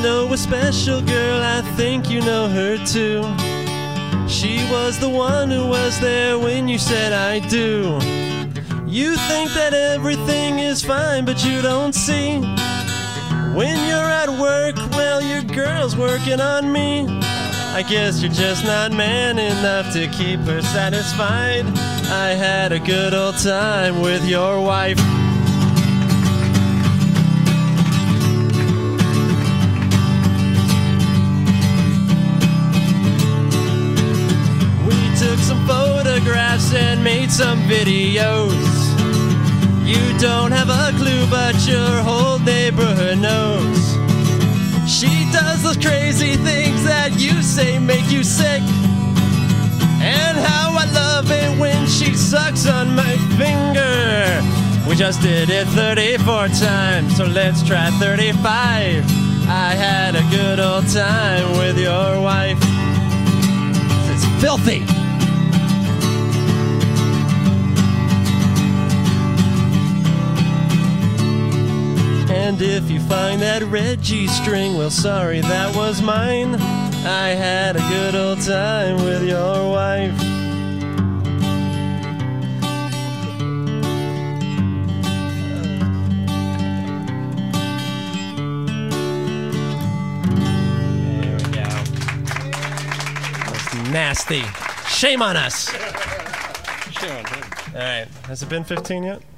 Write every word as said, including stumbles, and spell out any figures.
know a special girl, I think you know her too. She was the one who was there when you said I do. You think that everything is fine, but you don't see. When you're at work, well, your girl's working on me. I guess you're just not man enough to keep her satisfied. I had a good old time with your wife. Took some photographs and made some videos. You don't have a clue, but your whole neighborhood knows. She does those crazy things that you say make you sick. And how I love it when she sucks on my finger. We just did it thirty-four times, so let's try thirty-five. I had a good old time with your wife. It's filthy. And if you find that red G-string, well, sorry, that was mine. I had a good old time with your wife. There we go. That's nasty. Shame on us. Shame on him. All right. Has it been fifteen yet?